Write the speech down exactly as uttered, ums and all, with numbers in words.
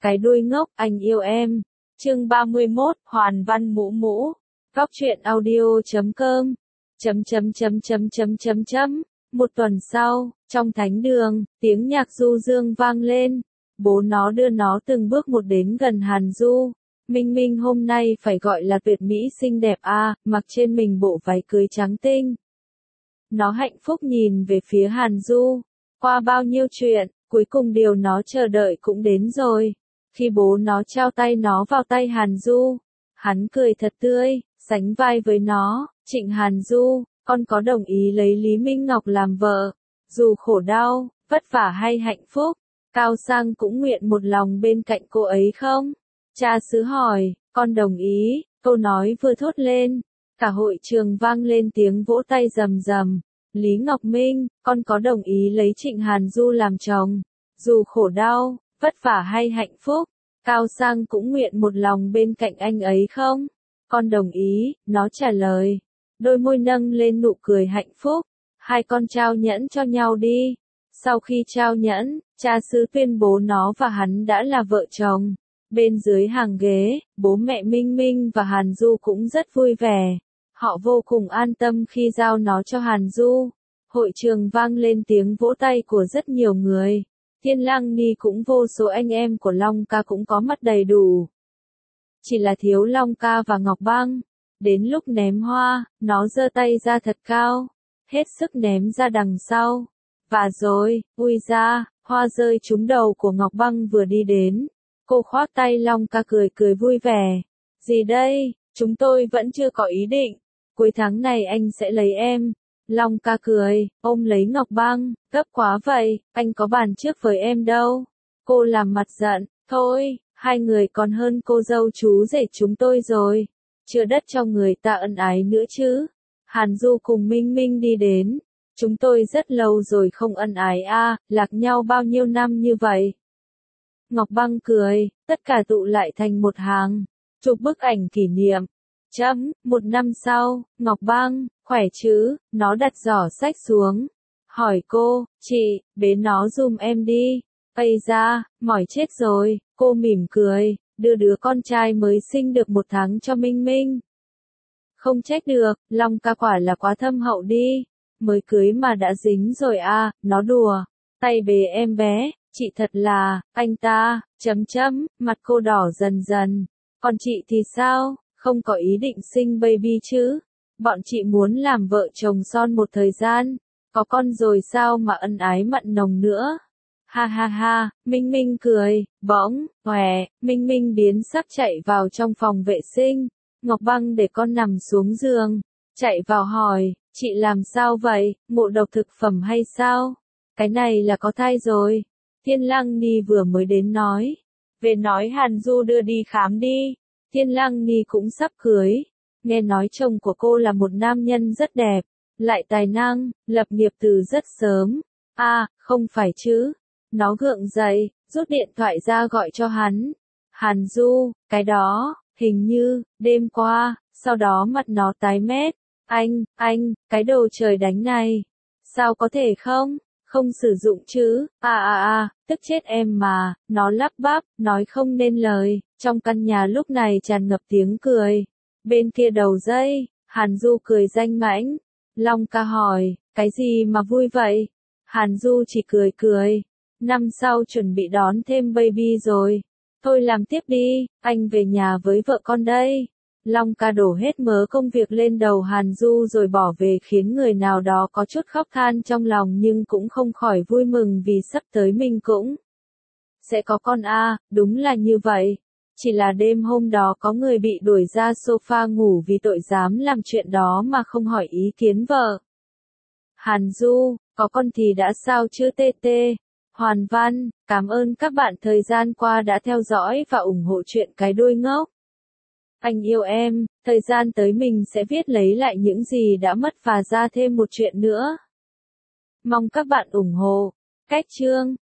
Cái đuôi ngốc, anh yêu em. Chương ba mươi mốt, Hoàn Văn Mũ Mũ. Góc truyện audio chấm com. Chấm chấm chấm chấm chấm chấm chấm. Một tuần sau, trong thánh đường, tiếng nhạc du dương vang lên. Bố nó đưa nó từng bước một đến gần Hàn Du. Minh Minh hôm nay phải gọi là tuyệt mỹ xinh đẹp a, à, mặc trên mình bộ váy cưới trắng tinh. Nó hạnh phúc nhìn về phía Hàn Du. Qua bao nhiêu chuyện, cuối cùng điều nó chờ đợi cũng đến rồi. Khi bố nó trao tay nó vào tay Hàn Du, hắn cười thật tươi, sánh vai với nó. Trịnh Hàn Du, con có đồng ý lấy Lý Minh Ngọc làm vợ, dù khổ đau, vất vả hay hạnh phúc, Cao Sang cũng nguyện một lòng bên cạnh cô ấy không? Cha xứ hỏi, con đồng ý, câu nói vừa thốt lên, cả hội trường vang lên tiếng vỗ tay rầm rầm. Lý Ngọc Minh, con có đồng ý lấy Trịnh Hàn Du làm chồng, dù khổ đau, vất vả hay hạnh phúc, Cao Sang cũng nguyện một lòng bên cạnh anh ấy không? Con đồng ý, nó trả lời. Đôi môi nâng lên nụ cười hạnh phúc. Hai con trao nhẫn cho nhau đi. Sau khi trao nhẫn, cha xứ tuyên bố nó và hắn đã là vợ chồng. Bên dưới hàng ghế, bố mẹ Minh Minh và Hàn Du cũng rất vui vẻ. Họ vô cùng an tâm khi giao nó cho Hàn Du. Hội trường vang lên tiếng vỗ tay của rất nhiều người. Thiên Lăng Ni cũng vô số anh em của Long Ca cũng có mặt đầy đủ. Chỉ là thiếu Long Ca và Ngọc Băng. Đến lúc ném hoa, nó giơ tay ra thật cao, hết sức ném ra đằng sau. Và rồi, ui ra, hoa rơi trúng đầu của Ngọc Băng vừa đi đến. Cô khoác tay Long Ca cười cười vui vẻ. Gì đây, chúng tôi vẫn chưa có ý định. Cuối tháng này anh sẽ lấy em. Long Ca cười, ôm lấy Ngọc Băng, gấp quá vậy, anh có bàn trước với em đâu. Cô làm mặt giận, thôi, hai người còn hơn cô dâu chú rể chúng tôi rồi. Chưa đất cho người ta ân ái nữa chứ. Hàn Du cùng Minh Minh đi đến. Chúng tôi rất lâu rồi không ân ái a, à, lạc nhau bao nhiêu năm như vậy. Ngọc Băng cười, tất cả tụ lại thành một hàng. Chụp bức ảnh kỷ niệm. Chấm, một năm sau, Ngọc Băng, khỏe chứ, nó đặt giỏ sách xuống. Hỏi cô, chị, bế nó giùm em đi. Ây da, mỏi chết rồi, cô mỉm cười, đưa đứa con trai mới sinh được một tháng cho Minh Minh. Không trách được, Long Ca quả là quá thâm hậu đi. Mới cưới mà đã dính rồi à, nó đùa. Tay bế em bé, chị thật là, anh ta, chấm chấm, mặt cô đỏ dần dần. Còn chị thì sao, không có ý định sinh baby chứ? Bọn chị muốn làm vợ chồng son một thời gian. Có con rồi sao mà ân ái mặn nồng nữa? Ha ha ha, Minh Minh cười, bỗng, hòe, Minh Minh biến sắc chạy vào trong phòng vệ sinh. Ngọc Băng để con nằm xuống giường, chạy vào hỏi, chị làm sao vậy, ngộ độc thực phẩm hay sao? Cái này là có thai rồi. Thiên Lăng Ni vừa mới đến nói. Về nói Hàn Du đưa đi khám đi. Thiên Lăng Ni cũng sắp cưới. Nghe nói chồng của cô là một nam nhân rất đẹp, lại tài năng, lập nghiệp từ rất sớm. À, không phải chứ. Nó gượng dậy, rút điện thoại ra gọi cho hắn. Hàn Du, cái đó, hình như, đêm qua, sau đó mặt nó tái mét. Anh, anh, cái đồ trời đánh này. Sao có thể không? Không sử dụng chứ? À à à, tức chết em mà, nó lắp bắp, nói không nên lời. Trong căn nhà lúc này tràn ngập tiếng cười. Bên kia đầu dây, Hàn Du cười danh mãnh. Long Ca hỏi, cái gì mà vui vậy? Hàn Du chỉ cười cười. Năm sau chuẩn bị đón thêm baby rồi. Thôi làm tiếp đi, anh về nhà với vợ con đây. Long Ca đổ hết mớ công việc lên đầu Hàn Du rồi bỏ về khiến người nào đó có chút khóc than trong lòng nhưng cũng không khỏi vui mừng vì sắp tới mình cũng sẽ có con a, à, đúng là như vậy. Chỉ là đêm hôm đó có người bị đuổi ra sofa ngủ vì tội dám làm chuyện đó mà không hỏi ý kiến vợ. Hàn Du, có con thì đã sao chứ tê tê. Hoàn Văn, cảm ơn các bạn thời gian qua đã theo dõi và ủng hộ chuyện Cái Đuôi Ngốc. Anh yêu em, thời gian tới mình sẽ viết lấy lại những gì đã mất và ra thêm một chuyện nữa. Mong các bạn ủng hộ. Cách chương